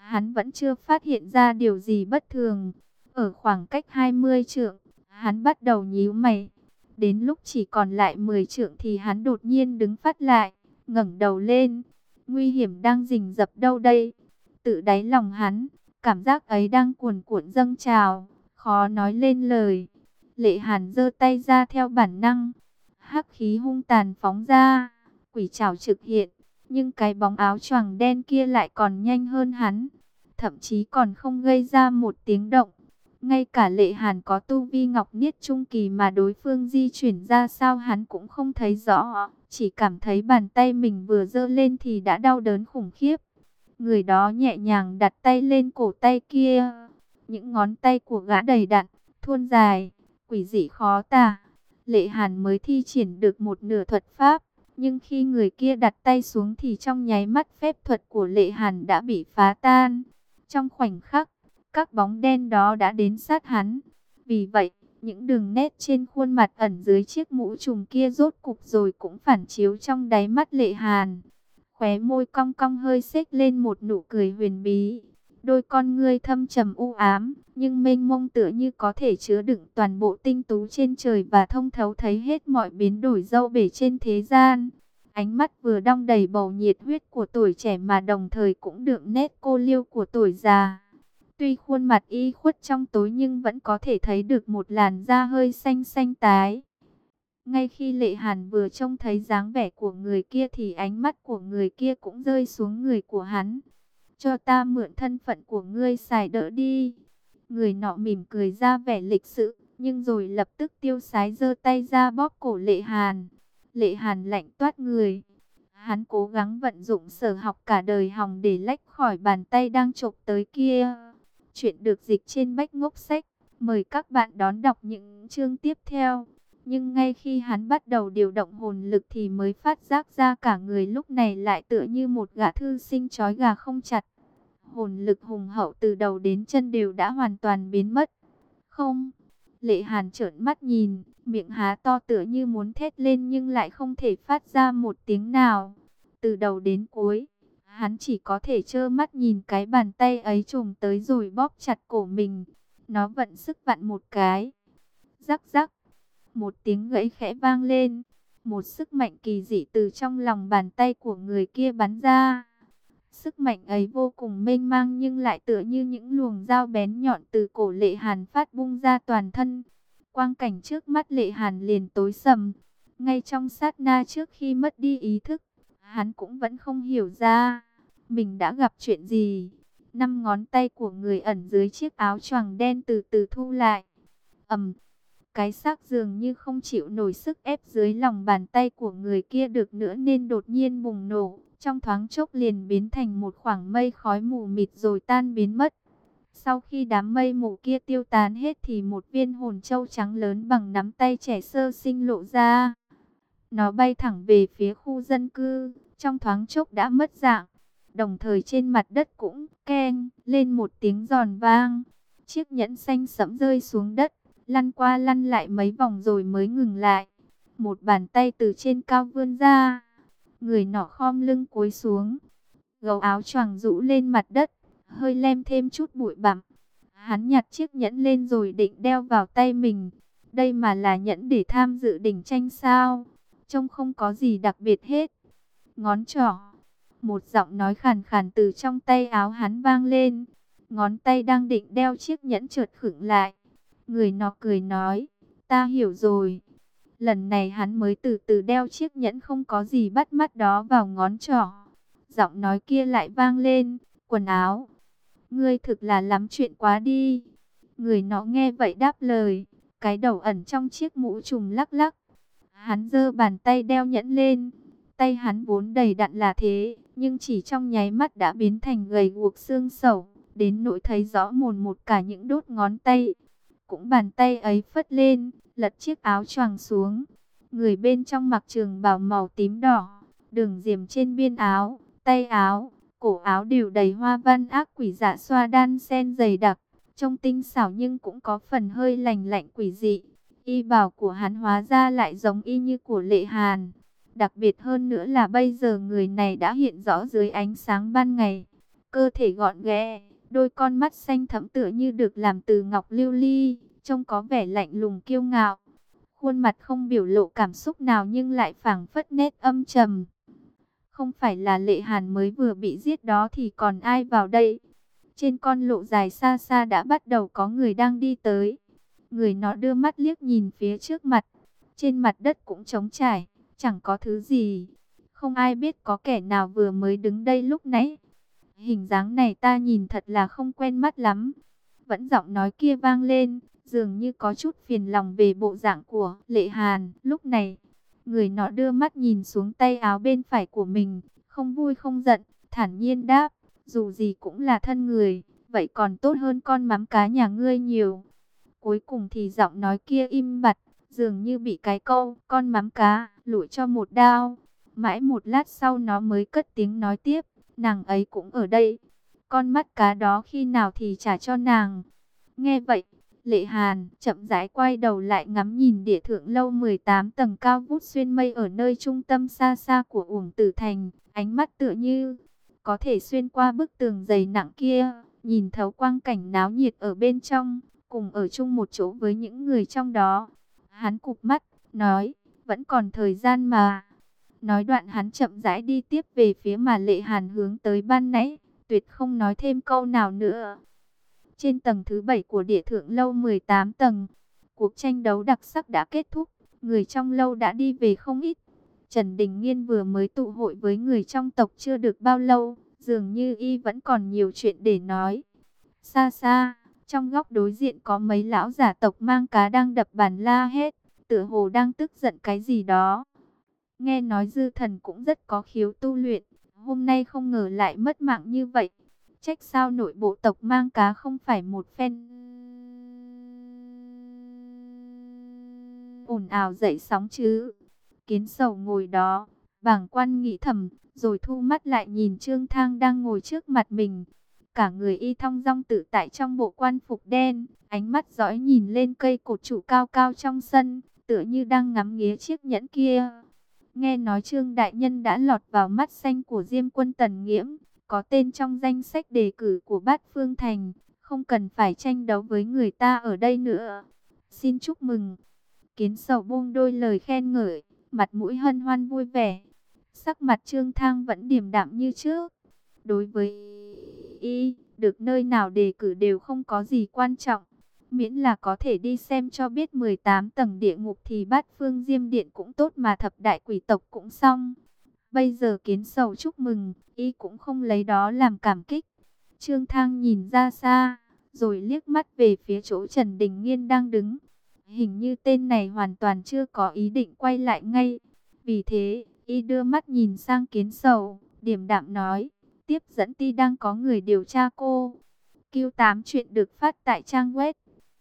hắn vẫn chưa phát hiện ra điều gì bất thường. Ở khoảng cách 20 trượng, hắn bắt đầu nhíu mày. Đến lúc chỉ còn lại 10 trượng thì hắn đột nhiên đứng phắt lại, ngẩng đầu lên. Nguy hiểm đang rình rập đâu đây? Tự đáy lòng hắn, cảm giác ấy đang cuồn cuộn dâng trào, khó nói lên lời. Lệ Hàn giơ tay ra theo bản năng, hắc khí hung tàn phóng ra, quỷ trảo trực hiện, nhưng cái bóng áo choàng đen kia lại còn nhanh hơn hắn, thậm chí còn không gây ra một tiếng động. Ngay cả Lệ Hàn có tu vi Ngọc Niết Trung Kỳ mà đối phương di chuyển ra sao hắn cũng không thấy rõ, chỉ cảm thấy bàn tay mình vừa giơ lên thì đã đau đớn khủng khiếp. Người đó nhẹ nhàng đặt tay lên cổ tay kia, những ngón tay của gã đầy đặn, thuôn dài, quỷ dị khó tả. Lệ Hàn mới thi triển được một nửa thuật pháp, nhưng khi người kia đặt tay xuống thì trong nháy mắt phép thuật của Lệ Hàn đã bị phá tan. Trong khoảnh khắc, các bóng đen đó đã đến sát hắn. Vì vậy, những đường nét trên khuôn mặt ẩn dưới chiếc mũ trùm kia rốt cục rồi cũng phản chiếu trong đáy mắt Lệ Hàn. Khóe môi cong cong hơi xếch lên một nụ cười huyền bí. Đôi con ngươi thâm trầm u ám, nhưng mênh mông tựa như có thể chứa đựng toàn bộ tinh tú trên trời và thông thấu thấy hết mọi biến đổi dâu bể trên thế gian. Ánh mắt vừa đong đầy bầu nhiệt huyết của tuổi trẻ mà đồng thời cũng đượm nét cô liêu của tuổi già. Tuy khuôn mặt y khuất trong tối nhưng vẫn có thể thấy được một làn da hơi xanh xanh tái. Ngay khi Lệ Hàn vừa trông thấy dáng vẻ của người kia thì ánh mắt của người kia cũng rơi xuống người của hắn. Cho ta mượn thân phận của ngươi xài đỡ đi. Người nọ mỉm cười ra vẻ lịch sự, nhưng rồi lập tức tiêu sái giơ tay ra bóp cổ Lệ Hàn. Lệ Hàn lạnh toát người. Hắn cố gắng vận dụng sở học cả đời hòng để lách khỏi bàn tay đang chộp tới kia. Chuyện được dịch trên Bách Ngốc Sách. Mời các bạn đón đọc những chương tiếp theo. Nhưng ngay khi hắn bắt đầu điều động hồn lực thì mới phát giác ra cả người lúc này lại tựa như một gã thư sinh trói gà không chặt. Hồn lực hùng hậu từ đầu đến chân đều đã hoàn toàn biến mất. Không, Lệ Hàn trợn mắt nhìn, miệng há to tựa như muốn thét lên nhưng lại không thể phát ra một tiếng nào. Từ đầu đến cuối, hắn chỉ có thể trơ mắt nhìn cái bàn tay ấy chồm tới rồi bóp chặt cổ mình. Nó vận sức vặn một cái. Rắc rắc. Một tiếng gãy khẽ vang lên, một sức mạnh kỳ dị từ trong lòng bàn tay của người kia bắn ra. Sức mạnh ấy vô cùng mênh mang nhưng lại tựa như những luồng dao bén nhọn từ cổ Lệ Hàn phát bung ra toàn thân. Quang cảnh trước mắt Lệ Hàn liền tối sầm. Ngay trong sát na trước khi mất đi ý thức, hắn cũng vẫn không hiểu ra mình đã gặp chuyện gì. 5 ngón tay của người ẩn dưới chiếc áo choàng đen từ từ thu lại. Cái xác dường như không chịu nổi sức ép dưới lòng bàn tay của người kia được nữa nên đột nhiên bùng nổ. Trong thoáng chốc liền biến thành một khoảng mây khói mù mịt rồi tan biến mất. Sau khi đám mây mù kia tiêu tán hết thì một viên hồn châu trắng lớn bằng nắm tay trẻ sơ sinh lộ ra. Nó bay thẳng về phía khu dân cư, trong thoáng chốc đã mất dạng. Đồng thời trên mặt đất cũng keng lên một tiếng giòn vang. Chiếc nhẫn xanh sẫm rơi xuống đất, lăn qua lăn lại mấy vòng rồi mới ngừng lại. Một bàn tay từ trên cao vươn ra. Người nọ khom lưng cúi xuống. Gấu áo choàng rũ lên mặt đất, hơi lem thêm chút bụi bặm. Hắn nhặt chiếc nhẫn lên rồi định đeo vào tay mình. Đây mà là nhẫn để tham dự đỉnh tranh sao? Trông không có gì đặc biệt hết. Ngón trỏ. Một giọng nói khàn khàn từ trong tay áo hắn vang lên. Ngón tay đang định đeo chiếc nhẫn chợt khựng lại. Người nọ cười nói, ta hiểu rồi. Lần này hắn mới từ từ đeo chiếc nhẫn không có gì bắt mắt đó vào ngón trỏ. Giọng nói kia lại vang lên, quần áo. Ngươi thực là lắm chuyện quá đi. Người nọ nghe vậy đáp lời, cái đầu ẩn trong chiếc mũ trùm lắc lắc. Hắn giơ bàn tay đeo nhẫn lên. Tay hắn vốn đầy đặn là thế, nhưng chỉ trong nháy mắt đã biến thành gầy guộc xương sẩu, đến nỗi thấy rõ mồn một cả những đốt ngón tay. Cũng bàn tay ấy phất lên, lật chiếc áo choàng xuống. Người bên trong mặc trường bào màu tím đỏ, đường diềm trên biên áo, tay áo, cổ áo đều đầy hoa văn ác quỷ dạ xoa đan sen dày đặc, trông tinh xảo nhưng cũng có phần hơi lành lạnh quỷ dị. Y bào của hắn hóa ra lại giống y như của Lệ Hàn. Đặc biệt hơn nữa là bây giờ người này đã hiện rõ dưới ánh sáng ban ngày. cơ thể gọn ghẽ, đôi con mắt xanh thẫm tựa như được làm từ ngọc lưu ly, trông có vẻ lạnh lùng kiêu ngạo. Khuôn mặt không biểu lộ cảm xúc nào nhưng lại phảng phất nét âm trầm. Không phải là Lệ Hàn mới vừa bị giết đó thì còn ai vào đây? Trên con lộ dài xa xa đã bắt đầu có người đang đi tới. Người nọ đưa mắt liếc nhìn phía trước mặt. Trên mặt đất cũng trống trải, chẳng có thứ gì. Không ai biết có kẻ nào vừa mới đứng đây lúc nãy. Hình dáng này ta nhìn thật là không quen mắt lắm. Vẫn giọng nói kia vang lên, dường như có chút phiền lòng về bộ dạng của Lệ Hàn. Lúc này, người nọ đưa mắt nhìn xuống tay áo bên phải của mình, không vui không giận, thản nhiên đáp, dù gì cũng là thân người, vậy còn tốt hơn con mắm cá nhà ngươi nhiều. Cuối cùng thì giọng nói kia im bặt, dường như bị cái câu con mắm cá lụi cho một đao. Mãi một lát sau nó mới cất tiếng nói tiếp, nàng ấy cũng ở đây. Con mắt cá đó khi nào thì trả cho nàng. Nghe vậy, Lệ Hàn chậm rãi quay đầu lại ngắm nhìn địa thượng lâu 18 tầng cao vút xuyên mây ở nơi trung tâm xa xa của Uổng Tử Thành. Ánh mắt tựa như có thể xuyên qua bức tường dày nặng kia, nhìn thấu quang cảnh náo nhiệt ở bên trong, cùng ở chung một chỗ với những người trong đó. Hắn cụp mắt, nói, vẫn còn thời gian mà. Nói đoạn hắn chậm rãi đi tiếp về phía mà Lệ Hàn hướng tới ban nãy, tuyệt không nói thêm câu nào nữa. Trên tầng thứ 7 của địa thượng lâu 18 tầng, cuộc tranh đấu đặc sắc đã kết thúc, người trong lâu đã đi về không ít. Trần Đình Nghiên vừa mới tụ hội với người trong tộc chưa được bao lâu, dường như y vẫn còn nhiều chuyện để nói. Xa xa, trong góc đối diện có mấy lão giả tộc mang cá đang đập bàn la hét, tựa hồ đang tức giận cái gì đó. Nghe nói Dư Thần cũng rất có khiếu tu luyện, hôm nay không ngờ lại mất mạng như vậy. Trách sao nội bộ tộc mang cá không phải một phen ồn ào dậy sóng chứ. Kiến Sầu ngồi đó, bàng quan nghĩ thầm, rồi thu mắt lại nhìn Trương Thang đang ngồi trước mặt mình. Cả người y thong dong tự tại trong bộ quan phục đen, ánh mắt dõi nhìn lên cây cột trụ cao cao trong sân, tựa như đang ngắm nghía chiếc nhẫn kia. Nghe nói Trương Đại Nhân đã lọt vào mắt xanh của Diêm Quân Tần Nghiễm, có tên trong danh sách đề cử của Bát Phương Thành, không cần phải tranh đấu với người ta ở đây nữa. Xin chúc mừng. Kiến Sầu buông đôi lời khen ngợi, mặt mũi hân hoan vui vẻ. Sắc mặt Trương Thang vẫn điềm đạm như trước. Đối với y, được nơi nào đề cử đều không có gì quan trọng. Miễn là có thể đi xem cho biết 18 tầng địa ngục thì Bát Phương Diêm Điện cũng tốt mà thập đại quỷ tộc cũng xong. Bây giờ Kiến Sầu chúc mừng, y cũng không lấy đó làm cảm kích. Trương Thang nhìn ra xa, rồi liếc mắt về phía chỗ Trần Đình Nghiên đang đứng. Hình như tên này hoàn toàn chưa có ý định quay lại ngay. Vì thế, y đưa mắt nhìn sang Kiến Sầu, điềm đạm nói, tiếp dẫn ti đang có người điều tra cô. Q8 chuyện được phát tại trang web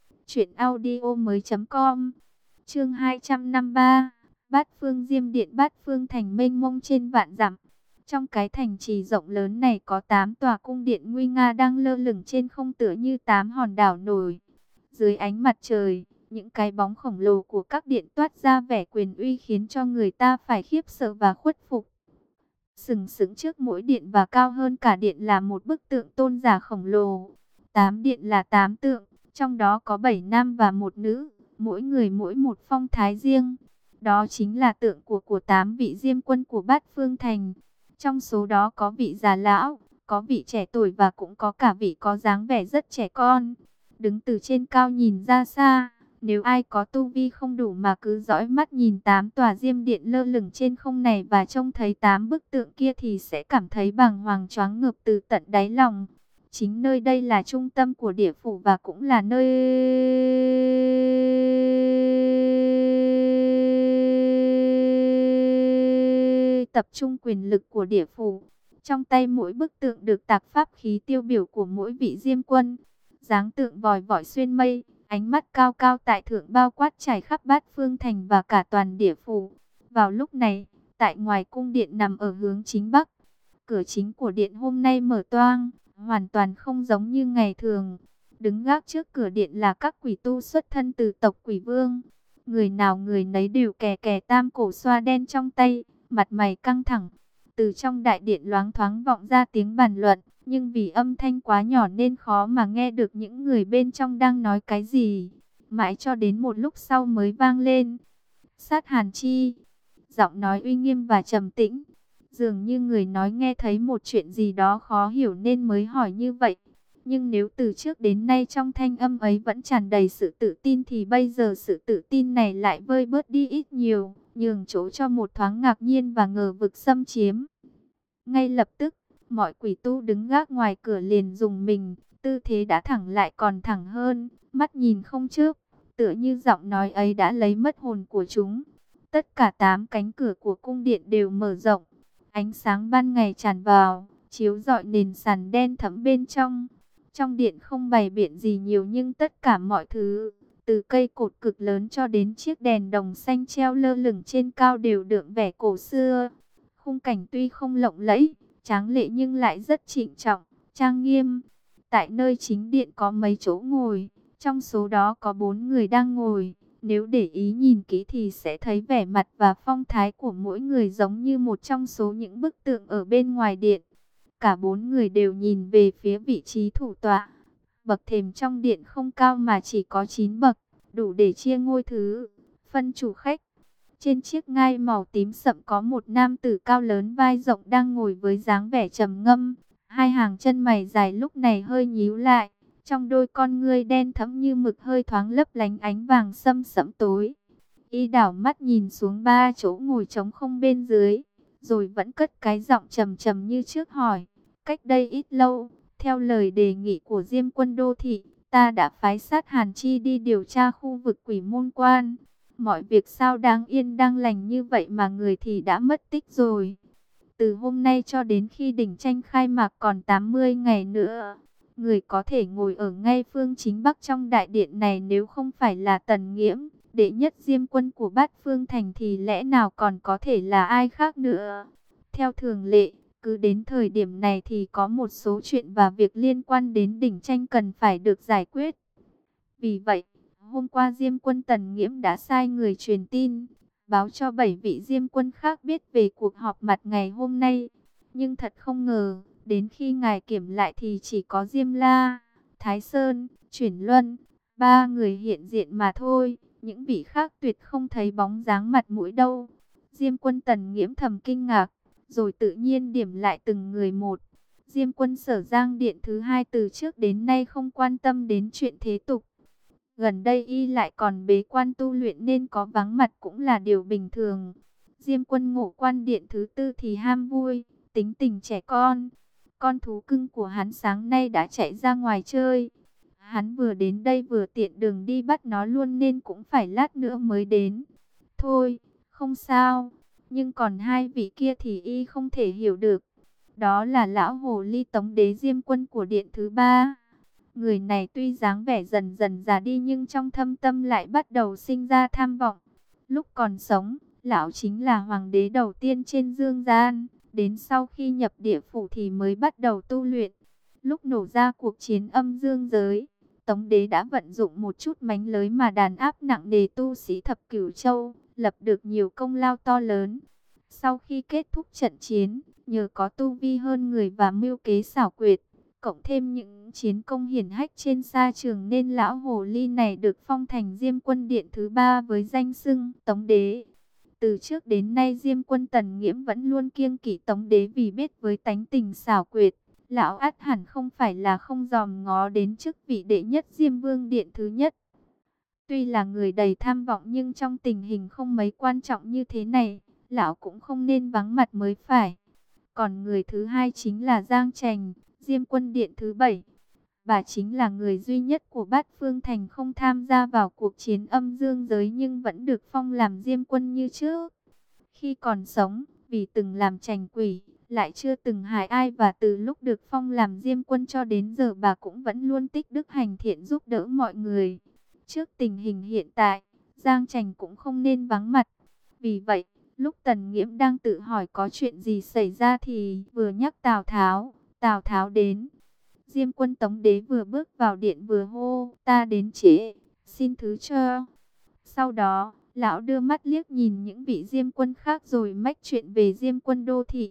truyệnaudiomoi.com. Chương 253. Bát Phương Diêm Điện. Bát Phương Thành mênh mông trên vạn dặm. Trong cái thành trì rộng lớn này có 8 tòa cung điện nguy nga đang lơ lửng trên không tựa như 8 hòn đảo nổi. Dưới ánh mặt trời, những cái bóng khổng lồ của các điện toát ra vẻ quyền uy khiến cho người ta phải khiếp sợ và khuất phục. Sừng sững trước mỗi điện và cao hơn cả điện là một bức tượng tôn giả khổng lồ. 8 điện là 8 tượng, trong đó có 7 nam và 1 nữ, mỗi người mỗi một phong thái riêng. Đó chính là tượng của 8 vị diêm quân của Bát Phương Thành. Trong số đó có vị già lão, có vị trẻ tuổi và cũng có cả vị có dáng vẻ rất trẻ con. Đứng từ trên cao nhìn ra xa, nếu ai có tu vi không đủ mà cứ dõi mắt nhìn 8 tòa diêm điện lơ lửng trên không này và trông thấy 8 bức tượng kia thì sẽ cảm thấy bàng hoàng choáng ngợp từ tận đáy lòng. Chính nơi đây là trung tâm của địa phủ và cũng là nơi tập trung quyền lực của địa phủ. Trong tay mỗi bức tượng được tạc pháp khí tiêu biểu của mỗi vị diêm quân. Dáng tượng vòi vọi xuyên mây, ánh mắt cao cao tại thượng bao quát trải khắp Bát Phương Thành và cả toàn địa phủ. Vào lúc này, tại ngoài cung điện nằm ở hướng chính bắc, cửa chính của điện hôm nay mở toang, hoàn toàn không giống như ngày thường. Đứng gác trước cửa điện là các quỷ tu xuất thân từ tộc Quỷ Vương. Người nào người nấy đều kè kè tam cổ xoa đen trong tay, mặt mày căng thẳng. Từ trong đại điện loáng thoáng vọng ra tiếng bàn luận, nhưng vì âm thanh quá nhỏ nên khó mà nghe được những người bên trong đang nói cái gì. Mãi cho đến một lúc sau mới vang lên. Sát Hàn Chi. Giọng nói uy nghiêm và trầm tĩnh. Dường như người nói nghe thấy một chuyện gì đó khó hiểu nên mới hỏi như vậy. Nhưng nếu từ trước đến nay trong thanh âm ấy vẫn tràn đầy sự tự tin thì bây giờ sự tự tin này lại vơi bớt đi ít nhiều, nhường chỗ cho một thoáng ngạc nhiên và ngờ vực xâm chiếm. Ngay lập tức, mọi quỷ tu đứng gác ngoài cửa liền dùng mình, tư thế đã thẳng lại còn thẳng hơn, mắt nhìn không chớp, tựa như giọng nói ấy đã lấy mất hồn của chúng. Tất cả 8 cánh cửa của cung điện đều mở rộng, ánh sáng ban ngày tràn vào, chiếu rọi nền sàn đen thẫm bên trong. Trong điện không bày biện gì nhiều nhưng tất cả mọi thứ, từ cây cột cực lớn cho đến chiếc đèn đồng xanh treo lơ lửng trên cao đều đượm vẻ cổ xưa. Khung cảnh tuy không lộng lẫy, tráng lệ nhưng lại rất trịnh trọng, trang nghiêm. Tại nơi chính điện có mấy chỗ ngồi, trong số đó có 4 người đang ngồi. Nếu để ý nhìn kỹ thì sẽ thấy vẻ mặt và phong thái của mỗi người giống như một trong số những bức tượng ở bên ngoài điện. Cả 4 người đều nhìn về phía vị trí thủ tọa. Bậc thềm trong điện không cao mà chỉ có 9 bậc, đủ để chia ngôi thứ, phân chủ khách. Trên chiếc ngai màu tím sậm có một nam tử cao lớn vai rộng đang ngồi với dáng vẻ trầm ngâm. Hai hàng chân mày dài lúc này hơi nhíu lại, trong đôi con ngươi đen thẫm như mực hơi thoáng lấp lánh ánh vàng sẫm sẫm tối. Y đảo mắt nhìn xuống 3 chỗ ngồi trống không bên dưới, rồi vẫn cất cái giọng trầm trầm như trước hỏi. Cách đây ít lâu, theo lời đề nghị của Diêm Quân đô thị, ta đã phái Sát Hàn Chi đi điều tra khu vực Quỷ Môn Quan. Mọi việc sao đang yên đang lành như vậy mà người thì đã mất tích rồi. Từ hôm nay cho đến khi đỉnh tranh khai mạc còn 80 ngày nữa, người có thể ngồi ở ngay phương chính bắc trong đại điện này nếu không phải là Tần Nghiễm, đệ nhất Diêm Quân của Bát Phương Thành thì lẽ nào còn có thể là ai khác nữa. Theo thường lệ, cứ đến thời điểm này thì có một số chuyện và việc liên quan đến đỉnh tranh cần phải được giải quyết. Vì vậy, hôm qua Diêm Quân Tần Nghiễm đã sai người truyền tin, báo cho 7 vị Diêm Quân khác biết về cuộc họp mặt ngày hôm nay. Nhưng thật không ngờ, đến khi ngài kiểm lại thì chỉ có Diêm La, Thái Sơn, Chuyển Luân, 3 người hiện diện mà thôi. Những vị khác tuyệt không thấy bóng dáng mặt mũi đâu. Diêm Quân Tần Nghiễm thầm kinh ngạc, rồi tự nhiên điểm lại từng người một. Diêm Quân Sở Giang Điện thứ 2 từ trước đến nay không quan tâm đến chuyện thế tục. Gần đây y lại còn bế quan tu luyện nên có vắng mặt cũng là điều bình thường. Diêm Quân Ngộ Quan Điện thứ 4 thì ham vui, tính tình trẻ con. Con thú cưng của hắn sáng nay đã chạy ra ngoài chơi. Hắn vừa đến đây vừa tiện đường đi bắt nó luôn nên cũng phải lát nữa mới đến. Thôi, không sao, nhưng còn 2 vị kia thì y không thể hiểu được. Đó là lão hồ ly Tống Đế Diêm Quân của điện thứ 3. Người này tuy dáng vẻ dần dần già đi nhưng trong thâm tâm lại bắt đầu sinh ra tham vọng. Lúc còn sống, lão chính là hoàng đế đầu tiên trên dương gian. Đến sau khi nhập địa phủ thì mới bắt đầu tu luyện. Lúc nổ ra cuộc chiến âm dương giới, Tống Đế đã vận dụng một chút mánh lới mà đàn áp nặng nề tu sĩ thập cửu châu, lập được nhiều công lao to lớn. Sau khi kết thúc trận chiến, nhờ có tu vi hơn người và mưu kế xảo quyệt, cộng thêm những chiến công hiển hách trên sa trường nên lão hồ ly này được phong thành Diêm Quân Điện thứ 3 với danh xưng Tống Đế. Từ trước đến nay Diêm Quân Tần Nghiễm vẫn luôn kiêng kỵ Tống Đế vì biết với tánh tình xảo quyệt, lão ắt hẳn không phải là không dòm ngó đến chức vị đệ nhất Diêm Vương Điện thứ nhất. Tuy là người đầy tham vọng nhưng trong tình hình không mấy quan trọng như thế này, lão cũng không nên vắng mặt mới phải. Còn người thứ 2 chính là Giang Trành, Diêm Quân Điện thứ 7. Bà chính là người duy nhất của Bát Phương Thành không tham gia vào cuộc chiến âm dương giới nhưng vẫn được phong làm Diêm Quân như trước. Khi còn sống, vì từng làm trành quỷ, lại chưa từng hại ai và từ lúc được phong làm Diêm Quân cho đến giờ bà cũng vẫn luôn tích đức hành thiện giúp đỡ mọi người. Trước tình hình hiện tại, Giang Trành cũng không nên vắng mặt. Vì vậy, lúc Tần Nghiễm đang tự hỏi có chuyện gì xảy ra thì vừa nhắc Tào Tháo đến. Diêm Quân Tống Đế vừa bước vào điện vừa hô, ta đến trễ, xin thứ cho. Sau đó, lão đưa mắt liếc nhìn những vị Diêm Quân khác rồi mách chuyện về Diêm Quân đô thị.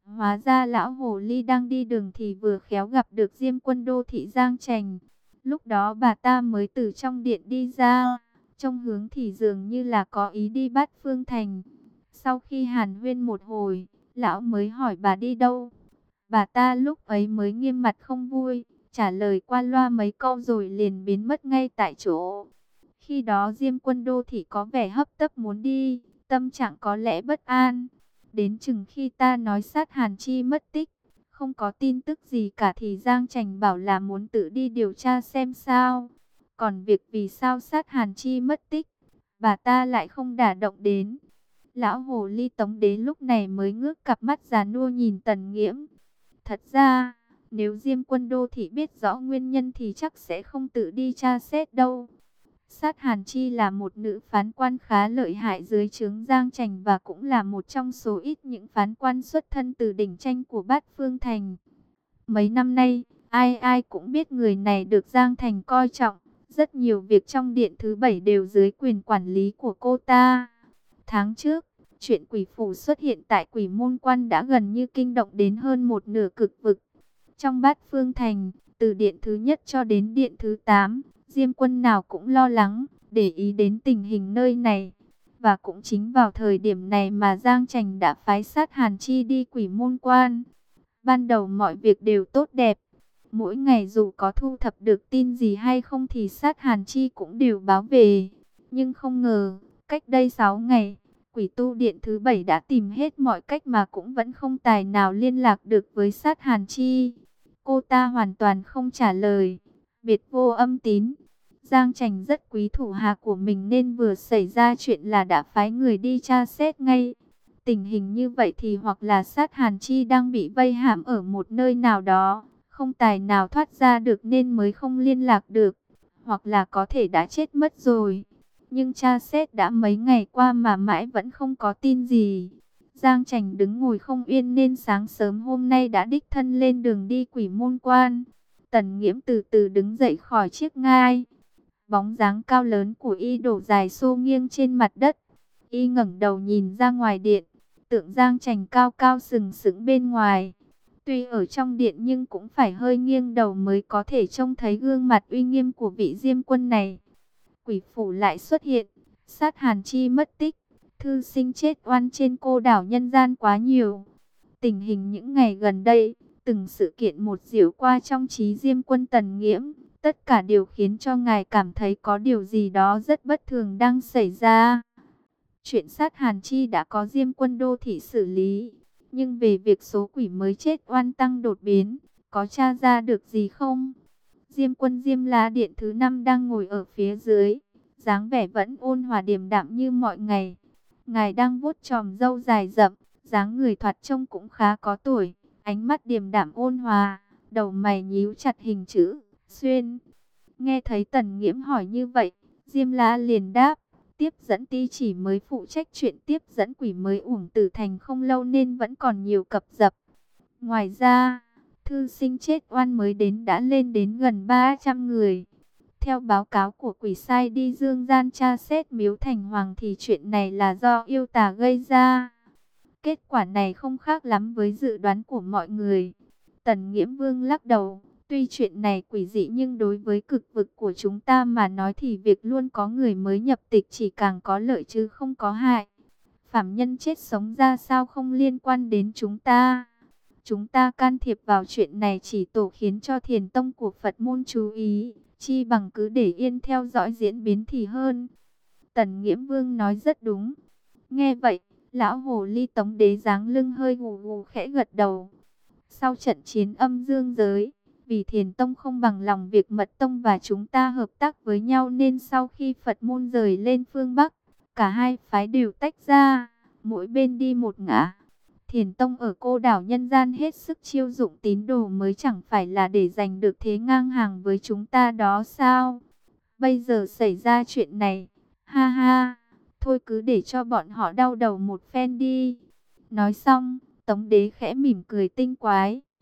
Hóa ra lão hồ ly đang đi đường thì vừa khéo gặp được Diêm Quân đô thị Giang Trành. Lúc đó bà ta mới từ trong điện đi ra, trông hướng thì dường như là có ý đi Bát Phương Thành. Sau khi hàn huyên một hồi, lão mới hỏi bà đi đâu. Bà ta lúc ấy mới nghiêm mặt không vui, trả lời qua loa mấy câu rồi liền biến mất ngay tại chỗ. Khi đó Diêm Quân đô thị có vẻ hấp tấp muốn đi, tâm trạng có lẽ bất an. Đến chừng khi ta nói Sát Hàn Chi mất tích, không có tin tức gì cả thì Giang Trành bảo là muốn tự đi điều tra xem sao. Còn việc vì sao Sát Hàn Chi mất tích, bà ta lại không đả động đến. Lão hồ ly Tống Đế lúc này mới ngước cặp mắt già nua nhìn Tần Nghiễm. Thật ra, nếu Diêm Quân đô thị biết rõ nguyên nhân thì chắc sẽ không tự đi tra xét đâu. Sát Hàn Chi là một nữ phán quan khá lợi hại dưới trướng Giang Trành và cũng là một trong số ít những phán quan xuất thân từ đỉnh tranh của Bát Phương Thành. Mấy năm nay, ai ai cũng biết người này được Giang Thành coi trọng. Rất nhiều việc trong điện thứ 7 đều dưới quyền quản lý của cô ta. Tháng trước, chuyện quỷ phủ xuất hiện tại Quỷ Môn Quan đã gần như kinh động đến hơn một nửa cực vực. Trong Bát Phương Thành, từ điện thứ nhất cho đến điện thứ 8, Diêm Quân nào cũng lo lắng, để ý đến tình hình nơi này. Và cũng chính vào thời điểm này mà Giang Trành đã phái Sát Hàn Chi đi Quỷ Môn Quan. Ban đầu mọi việc đều tốt đẹp. Mỗi ngày dù có thu thập được tin gì hay không thì Sát Hàn Chi cũng đều báo về. Nhưng không ngờ, cách đây 6 ngày, Quỷ tu điện thứ 7 đã tìm hết mọi cách mà cũng vẫn không tài nào liên lạc được với Sát Hàn Chi. Cô ta hoàn toàn không trả lời, biệt vô âm tín. Giang Trành rất quý thủ hạ của mình nên vừa xảy ra chuyện là đã phái người đi tra xét ngay. Tình hình như vậy thì hoặc là Sát Hàn Chi đang bị vây hãm ở một nơi nào đó, không tài nào thoát ra được nên mới không liên lạc được, hoặc là có thể đã chết mất rồi. Nhưng tra xét đã mấy ngày qua mà mãi vẫn không có tin gì. Giang Trành đứng ngồi không yên nên sáng sớm hôm nay đã đích thân lên đường đi Quỷ Môn Quan. Tần Nghiễm từ từ đứng dậy khỏi chiếc ngai. Bóng dáng cao lớn của y đổ dài xô nghiêng trên mặt đất. Y ngẩng đầu nhìn ra ngoài điện. Tượng Giang Trành cao cao sừng sững bên ngoài. Tuy ở trong điện nhưng cũng phải hơi nghiêng đầu mới có thể trông thấy gương mặt uy nghiêm của vị Diêm Quân này. Quỷ phủ lại xuất hiện. Sát Hàn Chi mất tích. Thư sinh chết oan trên cô đảo nhân gian quá nhiều. Tình hình những ngày gần đây, từng sự kiện một diễu qua trong trí Diêm Quân Tần Nghiễm. Tất cả đều khiến cho ngài cảm thấy có điều gì đó rất bất thường đang xảy ra. Chuyện Sát Hàn Chi đã có Diêm Quân đô thị xử lý. Nhưng về việc số quỷ mới chết oan tăng đột biến, có tra ra được gì không? Diêm Quân Diêm La Điện thứ 5 đang ngồi ở phía dưới. Dáng vẻ vẫn ôn hòa điềm đạm như mọi ngày. Ngài đang vuốt chòm râu dài rậm, dáng người thoạt trông cũng khá có tuổi. Ánh mắt điềm đạm ôn hòa, đầu mày nhíu chặt hình chữ xuyên. Nghe thấy Tần Nghiễm hỏi như vậy, Diêm La liền đáp, tiếp dẫn ti chỉ mới phụ trách chuyện tiếp dẫn quỷ mới uổng tử thành không lâu nên vẫn còn nhiều cập dập. Ngoài ra, thư sinh chết oan mới đến đã lên đến gần 300 người. Theo báo cáo của quỷ sai đi dương gian tra xét miếu thành hoàng thì chuyện này là do yêu tà gây ra. Kết quả này không khác lắm với dự đoán của mọi người. Tần Nghiễm Vương lắc đầu. Tuy chuyện này quỷ dị nhưng đối với cực vực của chúng ta mà nói thì việc luôn có người mới nhập tịch chỉ càng có lợi chứ không có hại. Phạm nhân chết sống ra sao không liên quan đến chúng ta. Chúng ta can thiệp vào chuyện này chỉ tổ khiến cho thiền tông của Phật môn chú ý. Chi bằng cứ để yên theo dõi diễn biến thì hơn. Tần Nghiễm Vương nói rất đúng. Nghe vậy, lão hồ ly Tống Đế dáng lưng hơi gù gù khẽ gật đầu. Sau trận chiến âm dương giới, vì thiền tông không bằng lòng việc mật tông và chúng ta hợp tác với nhau nên sau khi Phật môn rời lên phương Bắc, cả hai phái đều tách ra, mỗi bên đi một ngả. Thiền tông ở cô đảo nhân gian hết sức chiêu dụng tín đồ mới chẳng phải là để giành được thế ngang hàng với chúng ta đó sao? Bây giờ xảy ra chuyện này, ha ha, thôi cứ để cho bọn họ đau đầu một phen đi. Nói xong, Tống Đế khẽ mỉm cười tinh quái.